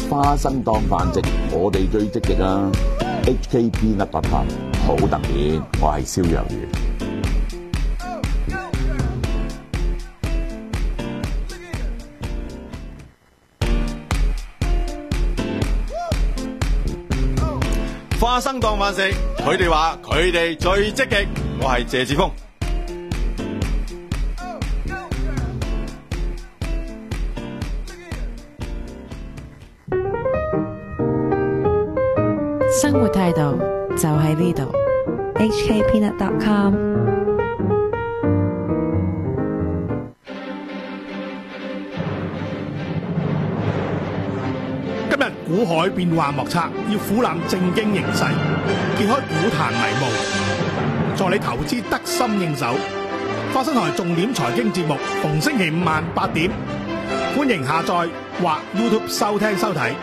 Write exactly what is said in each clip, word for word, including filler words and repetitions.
花生當飯食，我哋最積極啊 ！H K Peanut dot com 好特別，我係蕭若元。 花生當飯食，佢哋話佢哋最積極，我係謝志峰。 生活態度就喺呢度 H K Peanut dot com。 今日股海變幻莫測，要俯覽正經形勢，揭開股壇迷霧，助你投資得心應手。花生台重點財經節目，逢星期五晚八點，歡迎下載或 YouTube 收聽收睇。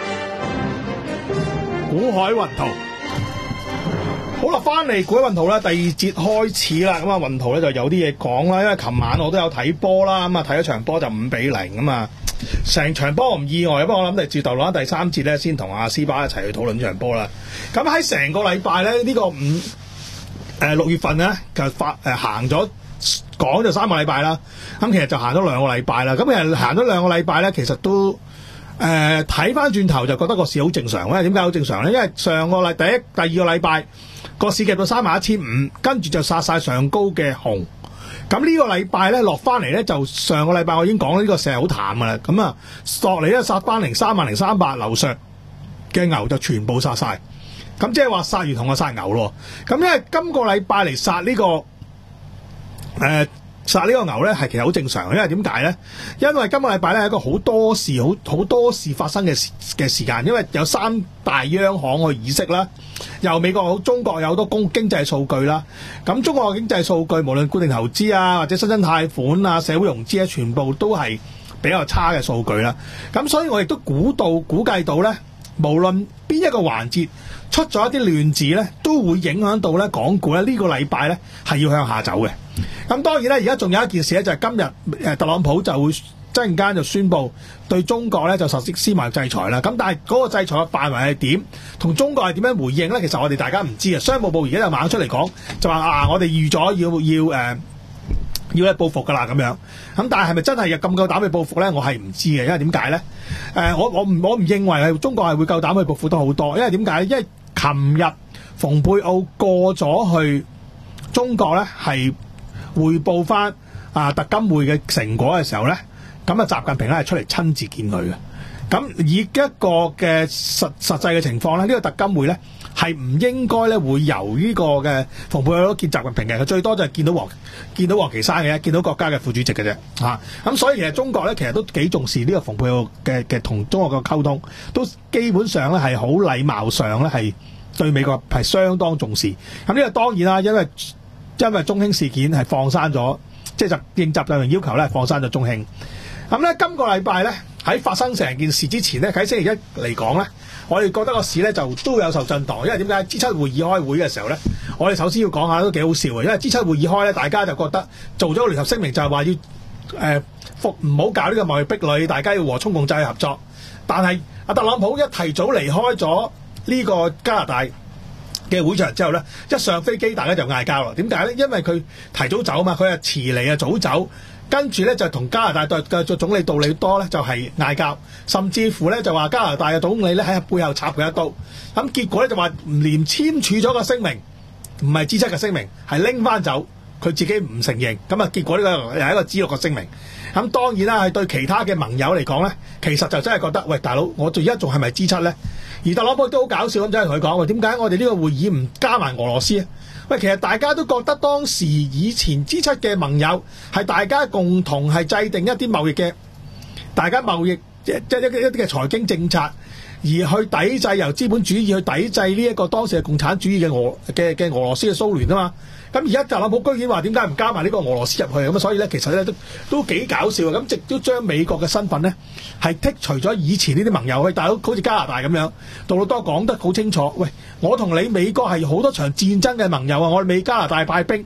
股海雲圖，好啦，翻嚟股海雲圖啦，第二節開始啦。咁啊，雲圖咧就有啲嘢講啦，因為琴晚我都有睇波啦，咁啊睇咗場波就五比零咁啊，成場波唔意外，不過我諗就接頭攞第三節咧，先同阿斯巴一齊去討論呢場波啦。咁喺成個禮拜咧，呢、這個五誒六月份咧就發誒、呃、行咗講就三個禮拜啦，咁其實就行咗兩個禮拜啦。咁其實行咗兩個禮拜咧，其實都。誒睇翻轉頭就覺得個市好正常咧，點解好正常咧？因為上個禮第一、第二個禮拜個市夾到三萬一千五，跟住就殺晒上高嘅紅。咁呢個禮拜咧落翻嚟咧，就上個禮拜我已經講呢個市係好淡噶啦。咁啊，落嚟咧殺翻零三萬零三百樓上嘅牛就全部殺晒。咁即係話殺完同我殺牛咯。咁因為今個禮拜嚟殺呢個誒。呃殺呢個牛咧係其實好正常，因為點解咧？因為今個禮拜咧係一個好多事、好好多事發生嘅嘅時間，因為有三大央行去議息啦，由美國好，中國有好多公經濟數據啦。咁中國嘅經濟數據，無論固定投資啊，或者新增貸款啊、社會融資啊，全部都係比較差嘅數據啦。咁所以我亦都估到、估計到咧，無論邊一個環節出咗一啲亂子咧，都會影響到咧港股咧呢個禮拜咧係要向下走嘅。咁當然咧，而家仲有一件事咧，就係、是、今日誒特朗普就會陣間就宣布對中國咧就實施絲貿制裁啦。咁但係嗰個制裁嘅範圍係點，同中國係點樣回應咧？其實我哋大家唔知啊。商務部而家就猛出嚟講，就話啊，我哋預咗要要誒、呃、要去報復噶啦咁樣。咁但係係咪真係有咁夠膽去報復咧？我係唔知嘅，因為點解咧？誒、呃，我我唔我唔認為係中國係會夠膽去報復得好多，因為點解咧？因為琴日蓬佩奧過咗去中國咧係。匯報翻啊特金會嘅成果嘅時候咧，咁啊習近平咧係出嚟親自見佢嘅。咁以一個嘅實實際嘅情況咧，呢、這個特金會咧係唔應該咧會由呢個嘅蓬佩奧見習近平嘅，佢最多就係見到王見到王岐山嘅，見到國家嘅副主席嘅啫嚇。咁、啊、所以其實中國咧其實都幾重視呢個蓬佩奧嘅嘅同中國嘅溝通，都基本上咧係好禮貌上咧係對美國係相當重視。咁呢個當然啦，因為因為中興事件係放生咗，即係就應習近平要求咧放生咗中興。咁咧今個禮拜咧喺發生成件事之前咧，喺星期一嚟講咧，我哋覺得個市咧就都有受震盪，因為點解 G 七會議開會嘅時候咧，我哋首先要講下都幾好笑嘅，因為 G 七會議開咧，大家就覺得做咗個聯合聲明就係話要誒復唔好搞呢個貿易壁壘，大家要和衷共濟合作。但係阿特朗普一提早離開咗呢個加拿大嘅會場之後咧，一上飛機大家就嗌交啦。點解咧？因為佢提早走嘛，佢係遲嚟啊早走，跟住咧就同加拿大對嘅總理杜利多咧就係嗌交，甚至乎咧就話加拿大嘅總理咧喺背後插佢一刀。咁結果咧就話唔連簽署咗個聲明，唔係 G 七嘅聲明，係拎翻走，佢自己唔承認。咁啊結果呢個又係一個 G 六嘅聲明。咁當然啦，係對其他嘅盟友嚟講咧，其實就真係覺得喂大佬，我而家仲係咪 G 七咧？而特朗普都好搞笑咁，真係同佢講：喂，點解我哋呢個會議唔加埋俄羅斯啊？喂，其實大家都覺得當時以前 G 七嘅盟友係大家共同係制定一啲貿易嘅，大家貿易即係一一啲嘅財經政策，而去抵制由資本主義去抵制呢一個當時嘅共產主義嘅俄嘅嘅俄羅斯嘅蘇聯啊嘛。咁而家特朗普居然話點解唔加埋呢個俄羅斯入去咁啊？所以咧，其實咧都都幾搞笑啊！咁直都將美國嘅身份咧係剔除咗以前呢啲盟友，喂大佬好似加拿大咁樣，杜魯多講得好清楚，喂，我同你美國係好多場戰爭嘅盟友啊！我哋美加拿大派兵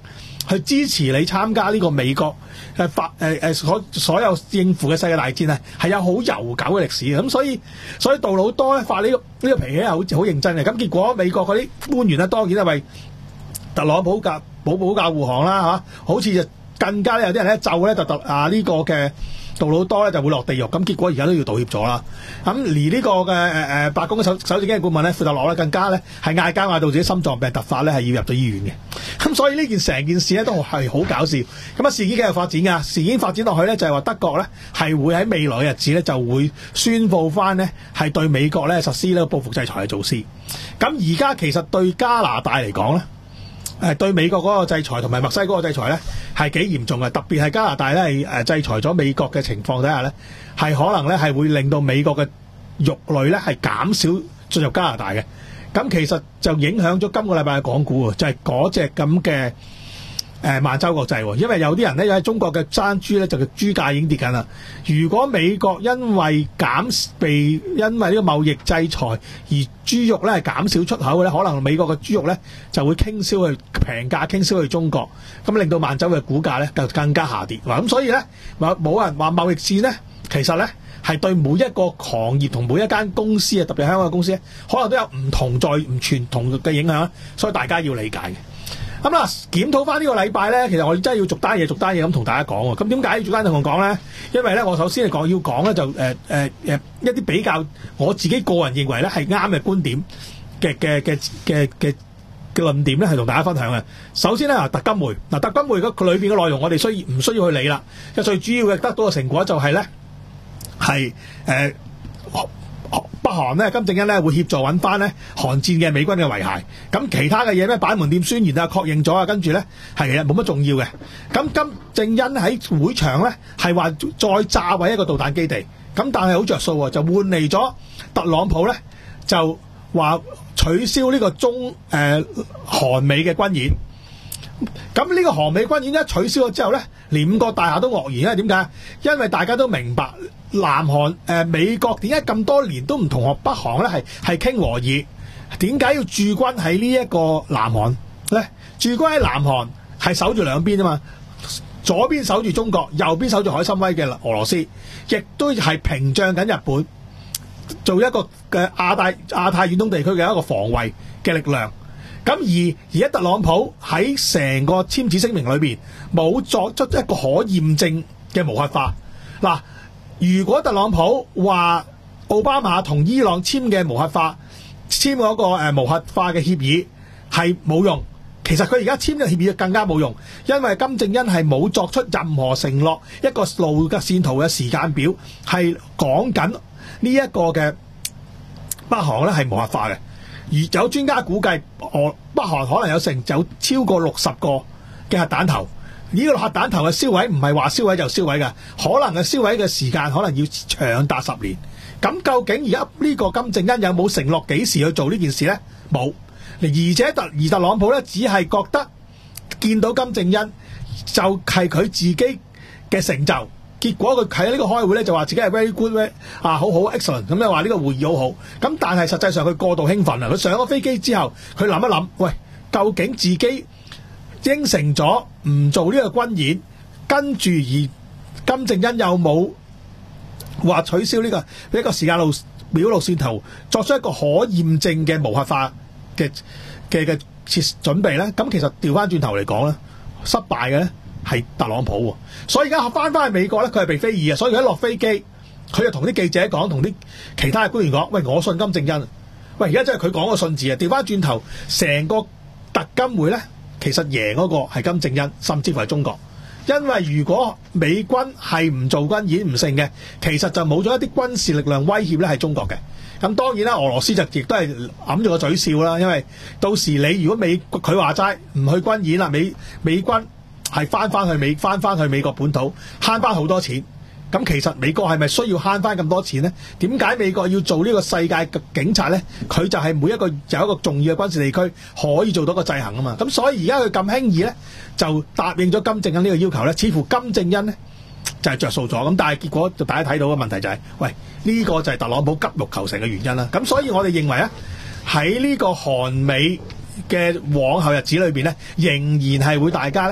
去支持你參加呢個美國誒發誒誒所所有應付嘅世界大戰啊，係有好悠久嘅歷史嘅。咁所以所以杜魯多咧發呢、呢個呢、呢個脾氣係好好認真嘅。咁結果美國嗰啲官員咧當然係為特朗普教保保駕護航啦嚇，好似就更加咧有啲人咧就咧就特啊呢、呢個嘅。杜魯多咧就會落地獄，咁結果而家都要道歉咗啦。咁而呢個嘅誒誒白宮嘅首首席經濟顧問咧，庫特洛咧更加咧係嗌交嗌到自己心臟病突發咧，係要入咗醫院嘅。咁所以呢件成件事咧都係好搞笑。咁啊事件繼續發展㗎，事件發展落去咧就係話德國咧係會喺未來嘅日子咧就會宣佈翻呢係對美國咧實施呢個報復制裁嘅措施。咁而家其實對加拿大嚟講咧。誒對美國嗰個制裁同埋墨西哥嗰個制裁咧係幾嚴重嘅，特別係加拿大咧係誒制裁咗美國嘅情況底下咧，係可能咧係會令到美國嘅肉類咧係減少進入加拿大嘅。咁其實就影響咗今個禮拜嘅港股喎，就係嗰隻咁嘅誒萬洲國際喎，因為有啲人咧喺中國嘅生豬咧就叫豬價已經跌緊啦。如果美國因為減被因為呢個貿易制裁而豬肉咧係減少出口嘅咧，可能美國嘅豬肉咧就會傾銷去平價傾銷去中國，咁令到萬洲嘅股價咧就更加下跌。咁所以咧冇人話貿易戰咧，其實咧係對每一個行業同每一間公司啊，特別香港嘅公司咧，可能都有唔同在唔全同嘅影響，所以大家要理解嘅。咁啦，檢討翻呢個禮拜咧，其實我哋真係要逐單嘢逐單嘢咁同大家講喎。咁點解要逐單同我講咧？因為咧，我首先嚟講要講咧就誒誒誒一啲比較我自己個人認為咧係啱嘅觀點嘅嘅嘅嘅嘅嘅論點咧，係同大家分享嘅。首先咧，嗱特金梅嗱特金梅佢裏邊嘅內容，我哋需要唔需要去理啦？因為最主要嘅得到嘅成果就係咧係誒。北韓咧，金正恩咧會協助揾翻咧韓戰嘅美軍嘅遺骸。咁其他嘅嘢咩板門店宣言啊，確認咗啊，跟住咧係其實冇乜重要嘅。咁金正恩喺會場咧係話再炸毀一個導彈基地。咁但係好着數喎，就換嚟咗特朗普咧就話取消呢個中誒、呃、韓美嘅軍演。咁呢個韓美軍演一取消咗之後咧，連五角大廈都愕然，因為點解？因為大家都明白南韓誒、呃、美國點解咁多年都唔同學北韓咧係係傾和議，點解要駐軍喺呢一個南韓咧？駐軍喺南韓係守住兩邊啊嘛，左邊守住中國，右邊守住海參崴嘅俄羅斯，亦都係屏障緊日本，做一個嘅亞太亞太遠東地區嘅一個防衛嘅力量。咁而而家特朗普喺成個簽署聲明裏邊冇作出一個可驗證嘅無核化。嗱，如果特朗普話奧巴馬同伊朗簽嘅無核化簽嗰個誒無核化嘅協議係冇用，其實佢而家簽嘅協議更加冇用，因為金正恩係冇作出任何承諾，一個路嘅線圖嘅時間表係講緊呢一個嘅北韓咧係無核化嘅。而有專家估計，俄北韓可能有成有超過六十個嘅核彈頭。呢、這個核彈頭嘅燒毀唔係話燒毀就燒毀嘅，可能嘅燒毀嘅時間可能要長達十年。咁究竟而家呢個金正恩有冇承諾幾時去做呢件事呢？冇。而且特而特朗普咧，只係覺得見到金正恩就係佢自己嘅成就。結果佢喺呢個開會咧就話自己係 very good 啊，好好 excellent， 咁又話呢個會議好好。咁但係實際上佢過度興奮啊！佢上咗飛機之後，佢諗一諗，喂，究竟自己應承咗唔做呢個軍演，跟住而金正恩有冇話取消呢、這個一個時間路表路線圖，作出一個可驗證嘅無核化嘅嘅嘅設準備咧？咁其實調翻轉頭嚟講咧，失敗嘅咧係特朗普喎，所以而家翻翻去美國咧，佢係被非議啊！所以佢一落飛機，佢就同啲記者講，同啲其他嘅官員講：喂，我信金正恩。喂，而家真係佢講個信字啊！調翻轉頭，成個特金會咧，其實贏嗰個係金正恩，甚至乎係中國。因為如果美軍係唔做軍演唔成嘅，其實就冇咗一啲軍事力量威脅咧，係中國嘅。咁當然啦，俄羅斯就亦都係揞住個嘴笑啦，因為到時你如果美佢話齋唔去軍演啦，美美軍係翻翻去美翻翻去美國本土慳翻好多錢。咁其實美國係咪需要慳翻咁多錢呢？點解美國要做呢個世界嘅警察呢？佢就係每一個有一個重要嘅軍事地區可以做到個制衡啊嘛。咁所以而家佢咁輕易呢，就答應咗金正恩呢個要求呢，似乎金正恩呢就係着數咗。咁但係結果就大家睇到嘅問題就係、是，喂，呢、這個就係特朗普急欲求成嘅原因啦。咁所以我哋認為啊，喺呢個韓美嘅往後日子裏邊呢，仍然係會大家呢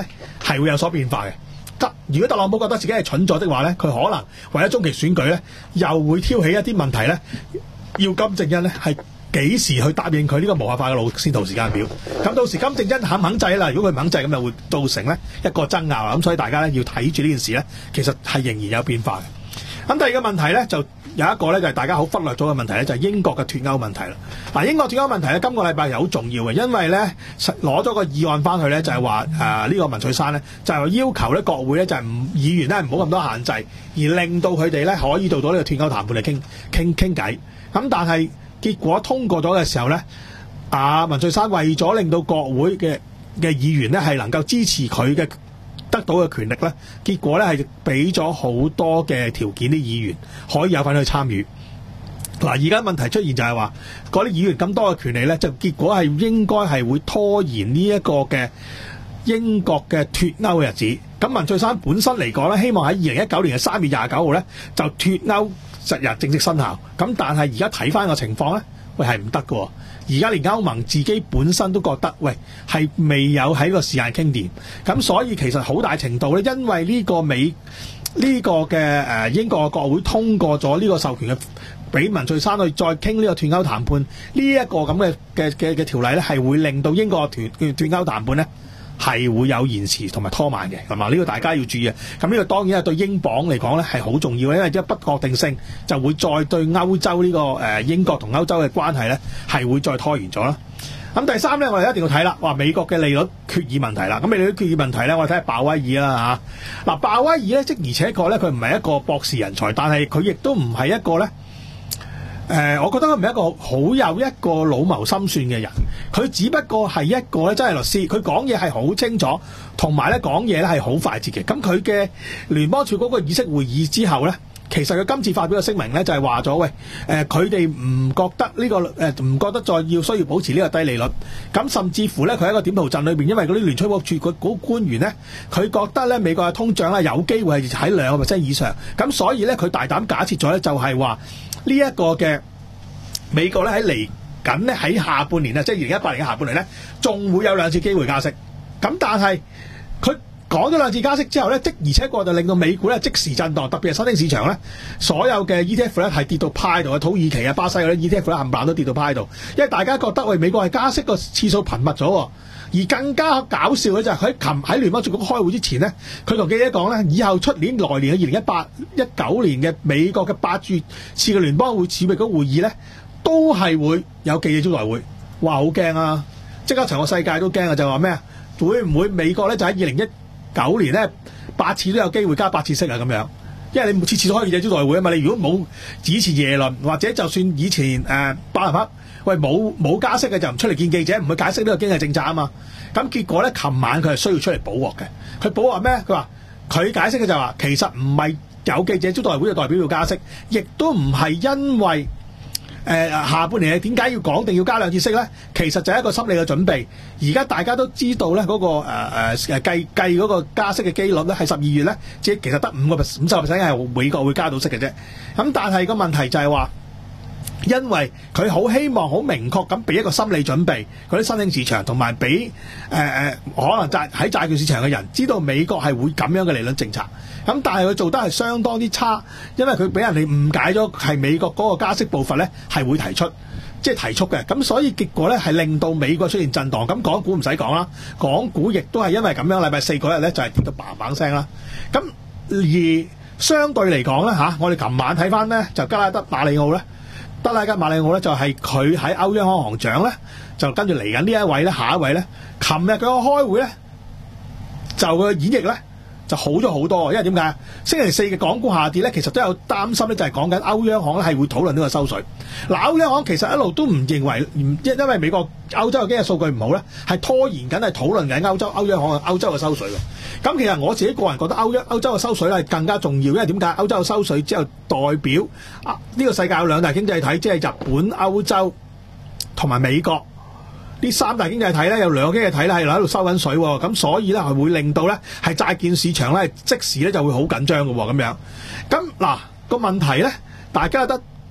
係會有所變化嘅。得如果特朗普覺得自己係蠢咗的話咧，佢可能為咗中期選舉咧，又會挑起一啲問題咧，要金正恩咧係幾時去答應佢呢個無核化嘅路線圖時間表。咁到時金正恩肯唔肯制啦？如果佢唔肯制，咁就會造成咧一個爭拗啦。咁所以大家咧要睇住呢件事咧，其實係仍然有變化嘅。咁第二個問題咧就有一個咧就係大家好忽略咗嘅問題咧，就係英國嘅脫歐問題啦。嗱，英國脫歐問題咧，今個禮拜係好重要嘅，因為咧攞咗個議案翻去咧，就係話誒呢個文翠珊咧，就係要求咧國會咧就係唔議員咧唔好咁多限制，而令到佢哋咧可以做到呢個脫歐談判嚟傾傾傾偈。咁但係結果通過咗嘅時候咧，阿文翠珊為咗令到國會嘅嘅議員咧係能夠支持佢嘅得到嘅權力咧，結果咧係俾咗好多嘅條件啲議員可以有份去參與。嗱，而家問題出現就係話嗰啲議員咁多嘅權利咧，就結果係應該係會拖延呢一個嘅英國嘅脫歐嘅日子。咁文翠珊本身嚟講咧，希望喺二零一九年嘅三月廿九號咧就脫歐實日正式生效。咁但係而家睇翻個情況咧，喂係唔得㗎。而家連歐盟自己本身都覺得，喂係未有喺個時間傾掂。咁所以其實好大程度咧，因為呢個美呢、這個嘅誒、呃、英國嘅國會通過咗呢個授權嘅，俾文翠珊去再傾呢個脫歐談判呢一、這個咁嘅嘅嘅嘅條例咧，係會令到英國嘅脫脫歐談判咧係會有延遲同埋拖慢嘅，係嘛？呢、這個大家要注意啊！咁呢個當然係對英鎊嚟講咧係好重要嘅，因為一不確定性就會再對歐洲呢、這個誒、呃、英國同歐洲嘅關係咧係會再拖延咗啦。咁第三咧，我哋一定要睇啦，話美國嘅利率決議問題啦。咁利率決議問題咧，我哋睇下鮑威爾啦嚇。嗱，鮑威爾咧，即而且確咧，佢唔係一個博士人才，但係佢亦都唔係一個咧。誒、呃，我覺得佢唔係一個好有一個老謀深算嘅人，佢只不過係一個咧真係律師，佢講嘢係好清楚，同埋咧講嘢咧係好快捷嘅。咁佢嘅聯邦儲局嗰個議息會議之後咧，其實佢今次發表嘅聲明咧就係話咗，喂，誒佢哋唔覺得呢、這個誒唔、呃、覺得再要需要保持呢個低利率，咁甚至乎咧佢喺個點圖陣裏邊，因為嗰啲聯儲局儲嗰官員咧，佢覺得咧美國嘅通脹咧有機會係喺兩個 percent 以上，咁所以咧佢大膽假設咗咧就係話。呢一個嘅美國咧喺嚟緊咧喺下半年啊，即係二零一八年嘅下半年咧，仲會有兩次機會加息。咁但係佢講咗兩次加息之後咧，即而且確就令到美股咧即時震盪，特別係新興市場咧，所有嘅 E T F 咧係跌到派度嘅，土耳其啊、巴西嗰啲 E T F 咧冚唪唥都跌到派度，因為大家覺得喂美國係加息個次數頻密咗。而更加搞笑嘅就係佢喺琴喺聯邦儲局開會之前咧，佢同記者講咧，以後出年來年嘅二零一八一九年嘅美國嘅八次嘅聯邦會儲備局會議咧，都係會有記者招待會。哇，好驚啊！即刻成個世界都驚啊！就話咩啊？會唔會美國咧就喺二零一九年咧八次都有機會加八次息啊？咁樣，因為你每次次都開記者招待會啊嘛。你如果冇以前耶倫或者就算以前誒巴拿克。喂，冇冇加息嘅就唔出嚟見記者，唔去解釋呢個經濟政策啊嘛。咁結果咧，琴晚佢係需要出嚟補鑊嘅。佢補鑊咩？佢話佢解釋嘅就話，其實唔係有記者招待會嘅代表要加息，亦都唔係因為誒、呃、下半年點解要講定要加兩次息咧？其實就係一個心理嘅準備。而家大家都知道咧，嗰、那個誒誒誒計計嗰個加息嘅機率咧，係十二月咧，即係其實得五個五十 percent 係美國會加到息嘅啫。咁但係個問題就係話。因為佢好希望好明確咁俾一個心理準備，嗰啲新興市場同埋俾誒誒可能債喺債券市場嘅人知道美國係會咁樣嘅利率政策。咁但係佢做得係相當之差，因為佢俾人哋誤解咗係美國嗰個加息步伐咧係會提出，即係提速嘅。咁所以結果咧係令到美國出現震盪。咁港股唔使講啦，港股亦都係因為咁樣，禮拜四嗰日咧就係跌到嘭嘭聲啦。咁而相對嚟講咧嚇，我哋琴晚睇翻咧就加拉德馬里奧咧。德拉吉馬里奧咧就係佢喺歐央行行長咧，就跟住嚟緊呢一位咧，下一位咧，琴日佢個開會咧，就佢嘅演繹咧就好咗好多，因為點解？星期四嘅港股下跌咧，其實都有擔心咧，就係講緊歐央行咧係會討論呢個收水。嗱，歐央行其實一路都唔認為，因因為美國歐洲嘅經濟數據唔好咧，係拖延緊係討論緊歐洲歐央行嘅歐洲嘅收水嘅。咁其實我自己個人覺得歐央歐洲嘅收水咧係更加重要，因為點解？歐洲嘅收水之後代表啊呢個世界有兩大經濟體，即係日本、歐洲同埋美國。呢三大經濟體咧有兩個經濟體咧係喺度收緊水，咁所以咧係會令到咧係債券市場咧即時咧就會好緊張嘅咁樣。咁嗱個問題咧，大家覺得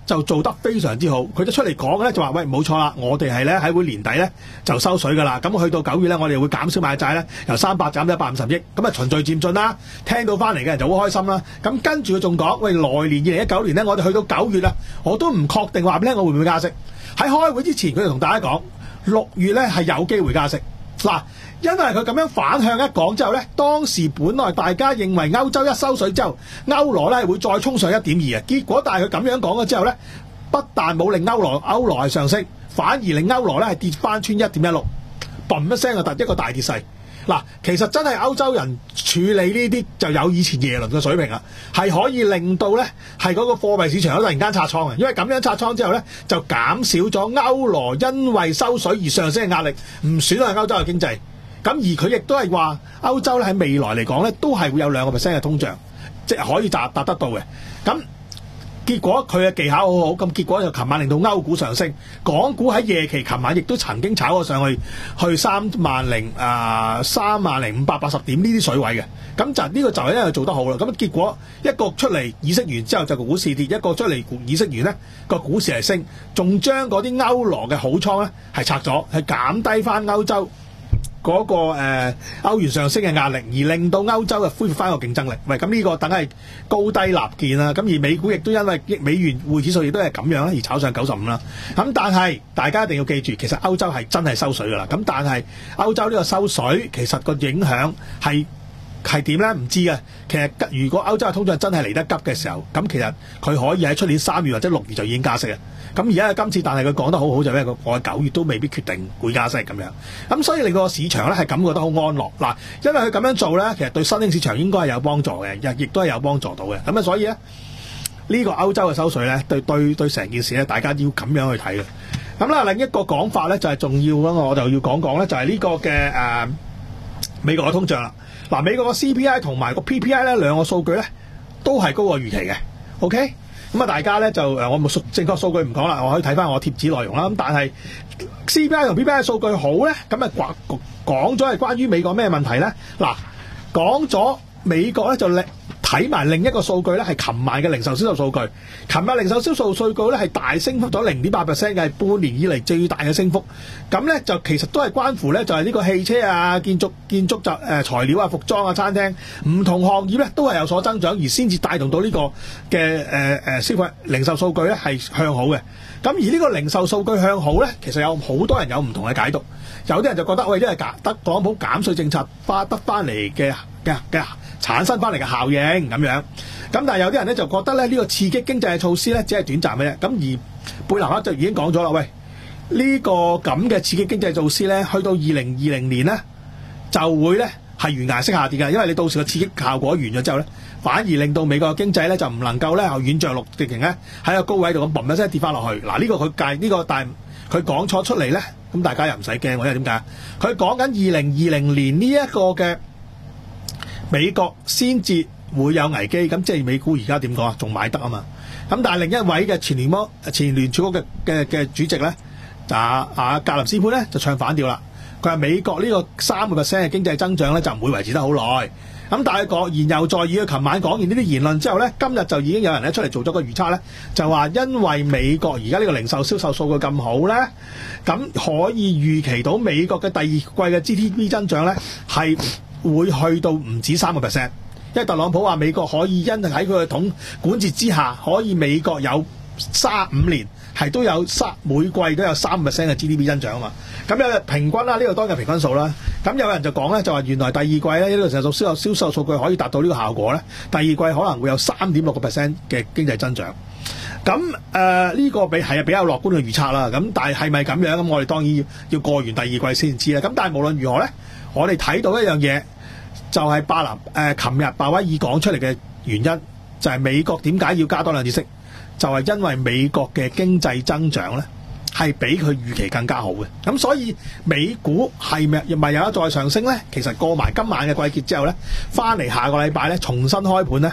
就做得非常之好，佢就出嚟講咧就話：喂，冇錯啦，我哋係咧喺會年底咧就收水㗎啦。咁去到九月咧，我哋會減少買債咧，由三百減到一百五十億，咁啊循序漸進啦。聽到翻嚟嘅人就好開心啦。咁跟住佢仲講：喂，來年二零一九年咧，我哋去到九月啦，我都唔確定話俾你聽我會唔會加息。喺開會之前，佢就同大家講，六月咧係有機會加息。嗱，因為佢咁樣反向一講之後咧，當時本來大家認為歐洲一收水之後，歐羅咧會再衝上一點二啊，結果但係佢咁樣講咗之後咧，不但冇令歐羅歐羅係上升，反而令歐羅咧係跌翻穿一點一六，嘣一聲就突一個大跌勢。嗱，其實真係歐洲人處理呢啲就有以前耶倫嘅水平啦，係可以令到咧係嗰個貨幣市場突然間拆倉嘅，因為咁樣拆倉之後咧就減少咗歐羅因為收水而上升嘅壓力，唔損害歐洲嘅經濟。咁而佢亦都係話歐洲咧喺未來嚟講咧都係會有兩個 percent 嘅通脹，即係可以達達得到嘅。咁結果佢嘅技巧好好，咁結果就琴晚令到歐股上升，港股喺夜期琴晚亦都曾經炒過上去，去三萬零啊三萬零五百八十點呢啲水位嘅，咁就呢、這個就係因為做得好啦。咁結果一個出嚟議息完之後就個股市跌，一個出嚟議息完呢個股市係升，仲將嗰啲歐羅嘅好倉咧係拆咗，係減低翻歐洲嗰、那個誒、呃、歐元上升嘅壓力，而令到歐洲嘅恢復翻個競爭力。喂，咁呢個等係高低立見啦。咁而美股亦都因為美元匯指數亦都係咁樣啦，而炒上九十五啦。咁但係大家一定要記住，其實歐洲係真係收水噶啦。咁但係歐洲呢個收水其實個影響係係點咧？唔知嘅。其實如果歐洲嘅通脹真係嚟得急嘅時候，咁其實佢可以喺出年三月或者六月就已經加息嘅。咁而家今次，但係佢講得好好就係咩？我九月都未必決定會加息咁樣。咁所以令到個市場咧係感覺得好安樂嗱，因為佢咁樣做咧，其實對新興市場應該係有幫助嘅，亦亦都係有幫助到嘅。咁啊，所以咧呢、呢個歐洲嘅收水咧，對對對成件事咧，大家要咁樣去睇嘅。咁啦，另一個講法咧就係、是、重要啦，我就要講講咧，就係呢個嘅誒、呃、美國嘅通脹啦。嗱，美國個 C P I 同埋個 P P I 咧兩個數據咧都係高過預期嘅。OK。咁啊，大家咧就誒，我冇數正確數據唔講啦，我可以睇翻我貼紙內容啦。咁但係 C P I 同 P P I 數據好咧，咁啊講講咗係關於美國咩問題咧？嗱，講咗美國咧就另睇埋另一個數據咧，係琴晚嘅零售銷售數據。琴日零售銷售數據咧係大升幅咗零點八 percent 嘅，係半年以嚟最大嘅升幅。咁咧就其實都係關乎咧，就係呢個汽車啊、建築建築就誒、呃、材料啊、服裝啊、餐廳唔同行業咧都係有所增長，而先至帶動到呢個嘅誒誒消費零售數據咧係向好嘅。咁而呢個零售數據向好咧，其實有好多人有唔同嘅解讀。有啲人就覺得喂，呢係得特朗普減稅政策花得翻嚟嘅嘅嘅產生翻嚟嘅效應咁樣。咁但係有啲人咧就覺得咧呢、呢個刺激經濟嘅措施咧只係短暫嘅啫。咁而貝南克就已經講咗啦，喂，呢、呢個咁嘅刺激經濟措施咧，去到二零二零年咧就會咧係懸崖式下跌嘅，因為你到時個刺激效果完咗之後咧，反而令到美國嘅經濟咧就唔能夠咧軟着陸，直情咧喺個高位度咁嘣一聲跌翻落去。嗱，呢個佢計呢個，但係佢講錯出嚟咧，咁大家又唔使驚，因為點解？佢講緊二零二零年呢一個嘅美國先至會有危機，咁即係美股而家點講啊？仲買得啊嘛？咁但係另一位嘅前聯邦前聯儲局嘅嘅嘅主席咧，啊啊格林斯潘咧就唱反調啦。佢話美國呢個三個 percent 嘅經濟增長咧就唔會維持得好耐。咁但係講言猶在耳，佢琴晚講完呢啲言論之後咧，今日就已經有人咧出嚟做咗個預測咧，就話因為美國而家呢個零售銷售數據咁好咧，咁可以預期到美國嘅第二季嘅 G D P 增長咧係會去到唔止三個 percent。因為特朗普話美國可以因喺佢嘅統管治之下，可以美國有三五年係都有三每季都有三 percent 嘅 G D P 增長啊嘛。咁有平均啦，呢、這個當日平均數啦。咁有人就講咧，就話原來第二季咧呢、這個成數銷售銷售數據可以達到呢個效果咧，第二季可能會有三點六個 percent 嘅經濟增長。咁誒呢個比係比較樂觀嘅預測啦。咁但係係咪咁樣？咁我哋當然要要過完第二季先知啦。咁但係無論如何咧，我哋睇到一樣嘢，就係巴林誒琴日鮑威爾講出嚟嘅原因，就係、是、美國點解要加多兩次息，就係、是、因為美國嘅經濟增長咧係比佢預期更加好嘅。咁所以美股係咪咪有得再上升咧？其實過埋今晚嘅季結之後咧，翻嚟下個禮拜咧重新開盤咧，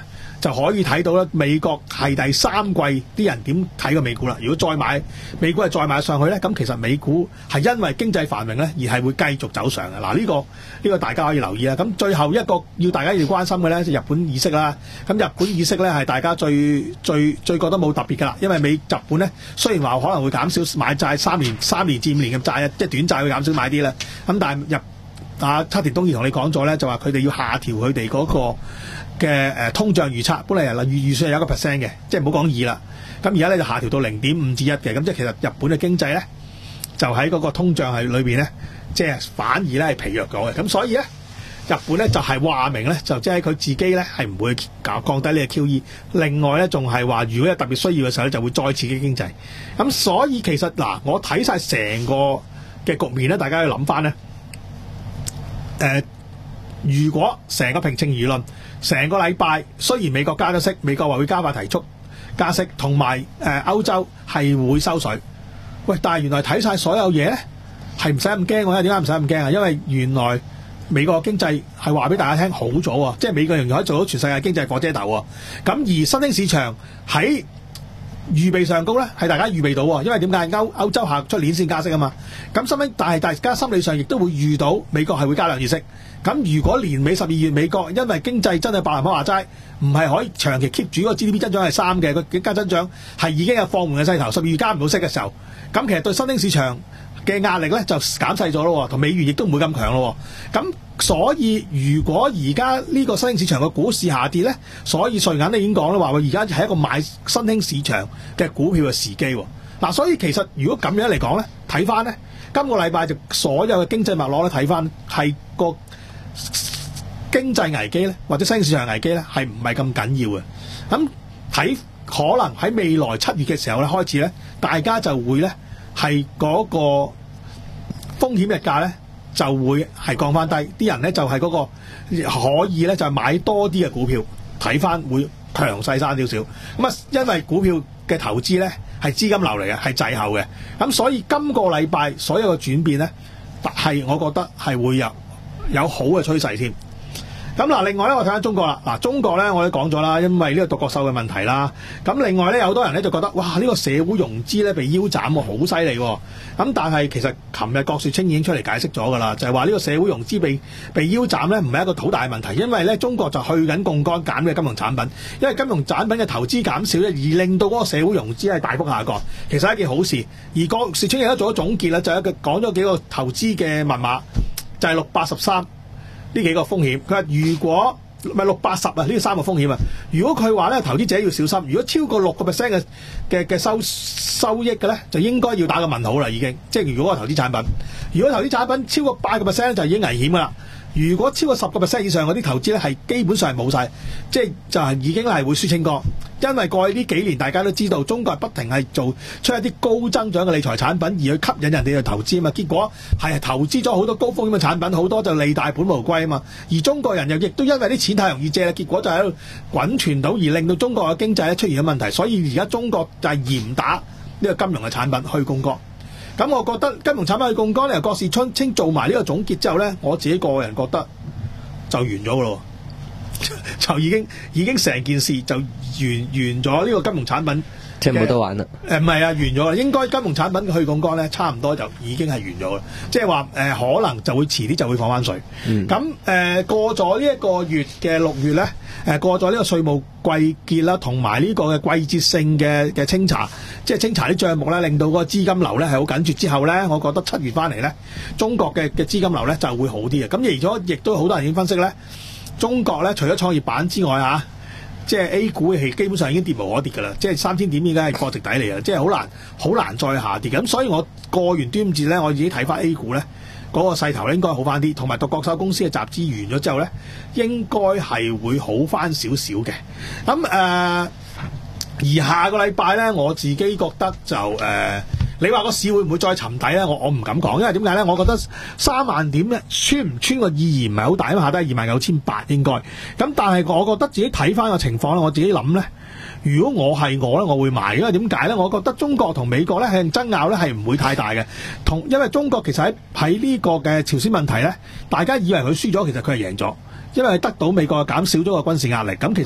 就可以睇到咧，美國係第三季啲人點睇個美股啦。如果再買美股係再買上去咧，咁其實美股係因為經濟繁榮咧，而係會繼續走上嘅。嗱，呢個呢個大家可以留意啦。咁最後一個要大家要關心嘅咧，就日本議息啦。咁日本議息咧係大家最最最覺得冇特別㗎啦，因為美日本咧雖然話可能會減少買債三年三年至五年嘅債，即係短債會減少買啲啦。咁但係日啊，黑田東彥同你講咗咧，就話佢哋要下調佢哋嗰個嘅誒通脹預測，本嚟係預預算係有一個 percent 嘅，即係唔好講二啦。咁而家咧就下調到零點五至一嘅，咁即係其實日本嘅經濟咧就喺嗰個通脹係裏邊咧，即係反而咧係疲弱咗嘅。咁所以咧，日本咧就係話明咧，就即係佢自己咧係唔會搞降低呢個 Q E。另外咧仲係話，如果有特別需要嘅時候咧，就會再刺激經濟。咁所以其實嗱，我睇晒成個嘅局面咧，大家要諗翻咧。誒、呃，如果成個平靜輿論，成個禮拜雖然美國加咗息，美國話會加快提速加息，同埋誒歐洲係會收水。喂，但係原來睇晒所有嘢咧，係唔使咁驚嘅。點解唔使咁驚啊？因為原來美國經濟係話俾大家聽好咗喎，即係美國仍然可以做到全世界經濟火車頭喎。咁而新興市場喺預備上高咧，係大家預備到喎，因為點解歐歐洲下出年先加息啊嘛。咁心但係大家心理上亦都會預到美國係會加兩次息。咁如果年尾十二月美國因為經濟真係白蘭花話齋，唔係可以長期 keep 住嗰個 G D P 增長係三嘅，個經濟增長係已經有放緩嘅勢頭，十二月加唔到息嘅時候，咁其實對新興市場嘅壓力咧就減細咗咯，同美元亦都唔會咁強咯。咁所以如果而家呢個新興市場嘅股市下跌咧，所以瑞銀你已經講啦，話我而家係一個買新興市場嘅股票嘅時機。嗱，所以其實如果咁樣嚟講咧，睇翻咧今個禮拜就所有嘅經濟脈絡咧，睇翻係個經濟危機咧，或者新興市場危機咧，係唔係咁緊要嘅？咁睇可能喺未來七月嘅時候咧開始咧，大家就會咧係嗰個風險日價咧就會係降翻低，啲人咧就係嗰個可以咧就係買多啲嘅股票，睇翻會強勢翻少少。咁啊，因為股票嘅投資咧係資金流嚟嘅，係滯後嘅，咁所以今個禮拜所有嘅轉變咧，係我覺得係會有有好嘅趨勢添。咁嗱，另外咧，我睇下中國啦。嗱，中國咧，我都講咗啦，因為呢個獨角獸嘅問題啦。咁另外咧，有好多人咧就覺得，哇，呢個社會融資咧被腰斬喎，好犀利喎。咁但係其實琴日郭樹清已經出嚟解釋咗㗎啦，就係話呢個社會融資被被腰斬咧，唔係一個好大嘅問題，因為咧中國就去緊槓桿減嘅金融產品，因為金融產品嘅投資減少咧，而令到嗰個社會融資係大幅下降，其實係一件好事。而郭樹清亦都做咗總結啦，就係一個講咗幾個投資嘅密碼，就係六八十三。呢幾個風險，佢話如果唔係六八十啊，呢三個風險啊。如果佢話咧，投資者要小心，如果超過六個 percent 嘅嘅嘅收收益嘅咧，就應該要打個問號啦，已經。即係如果個投資產品，如果投資產品超過八個 percent 就已經危險噶啦。如果超過十個 percent 以上嗰啲投資咧，係基本上係冇晒，即係就係已經係會輸清光。因為過去呢幾年大家都知道，中國係不停係做出一啲高增長嘅理財產品，而去吸引人哋去投資啊嘛。結果係投資咗好多高風險嘅產品，好多就利大本無歸啊嘛。而中國人又亦都因為啲錢太容易借啦，結果就喺度滾傳到，而令到中國嘅經濟咧出現咗問題。所以而家中國就係嚴打呢個金融嘅產品去槓桿。咁我覺得金融產品去槓桿咧，由郭樹清做埋呢個總結之後咧，我自己個人覺得就完咗噶咯，就已經已經成件事就完完咗呢個金融產品， 即係冇得玩啦。 誒唔係啊，完咗啦。應該金融產品去槓桿咧，差唔多就已經係完咗啦。即係話誒，可能就會遲啲就會放翻水。咁、嗯、誒、呃、過咗呢一個月嘅六月咧，誒、呃、過咗呢個稅務季結啦，同埋呢個嘅季節性嘅嘅清查，即係清查啲帳目咧，令到個資金流咧係好緊絀之後咧，我覺得七月翻嚟咧，中國嘅嘅資金流咧就會好啲嘅。咁而咗亦都好多人已經分析咧，中國咧除咗創業板之外嚇，即係 A 股係基本上已經跌無可跌㗎啦，即係三千點已經係過值底嚟㗎，即係好難好難再下跌嘅。咁所以我過完端午節咧，我自己睇翻 A 股咧嗰、那個勢頭咧應該好翻啲，同埋獨角獸公司嘅集資完咗之後咧，應該係會好翻少少嘅。咁誒、呃，而下個禮拜咧，我自己覺得就誒、呃，你話個市會唔會再沉底咧？我我唔敢講，因為點解咧？我覺得三萬點咧穿唔穿個意義唔係好大，因為下低係二萬九千八應該。咁但係我覺得自己睇翻個情況咧，我自己諗咧，如果我係我咧，我會買，因為點解咧？我覺得中國同美國咧係爭拗咧係唔會太大嘅，同因為中國其實喺喺呢個嘅朝鮮問題咧，大家以為佢輸咗，其實佢係贏咗，因為得到美國減少咗個軍事壓力。咁其實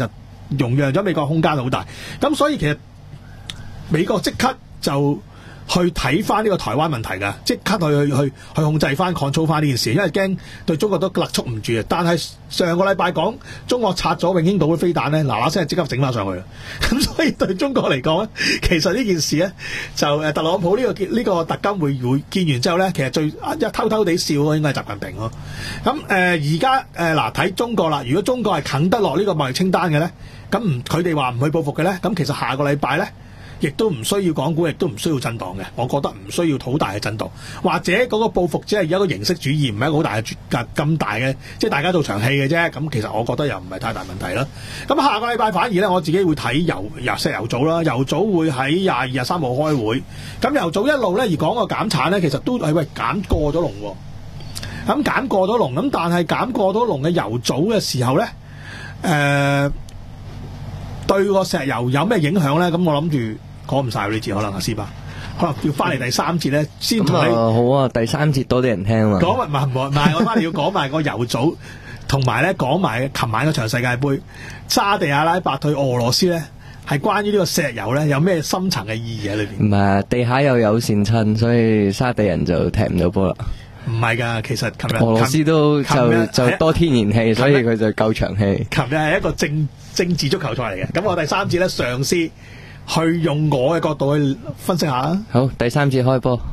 容讓咗美國空間好大。咁所以其實美國即刻就去睇翻呢個台灣問題㗎，即刻去去去去控制翻、control 翻呢件事，因為驚對中國都勒促唔住啊。但係上個禮拜講中國拆咗永興島嘅飛彈咧，嗱嗱聲即刻整翻上去啦。咁所以對中國嚟講咧，其實呢件事咧就誒特朗普呢、呢個呢、呢個特金會會見完之後咧，其實最一偷偷地笑咯，應該係習近平咯。咁誒而家誒嗱睇中國啦，如果中國係啃得落呢個貿易清單嘅咧，咁唔佢哋話唔去報復嘅咧，咁其實下個禮拜咧，亦都唔需要港股，亦都唔需要震盪嘅。我覺得唔需要好大嘅震盪，或者嗰個報復只係一個形式主義，唔係一個好大嘅咁大嘅，即係大家做場戲嘅啫。咁其實我覺得又唔係太大問題啦。咁下個禮拜反而咧，我自己會睇油油石油組啦，油組會喺廿二、廿三號開會。咁油組一路咧而講個減產咧，其實都係喂減過咗龍喎。咁減過咗龍，咁但係減過咗龍嘅油組嘅時候咧，誒、呃、對個石油有咩影響咧？咁我諗住。講唔晒呢節可能阿師伯，可能要翻嚟第三節咧先同你。 好啊，第三節多啲人聽啊。 講埋唔係唔係，我翻嚟要講埋個油組，同埋咧講埋琴晚嗰場世界盃，沙地阿拉伯對俄羅斯咧，係關於呢個石油咧有咩深層嘅意義喺裏邊？ 唔係，地下又有線親，所以沙地人就踢唔到波啦。 唔係㗎，其實琴日俄羅斯都就就多天然氣，所以佢就夠長氣。 琴日係一個政政治足球賽嚟嘅，咁我第三節咧嘗試去用我嘅角度去分析下啦。 好，第三節開波。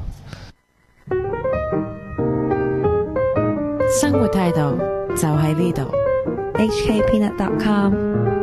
生活態度就喺呢度。 H K Peanut dot com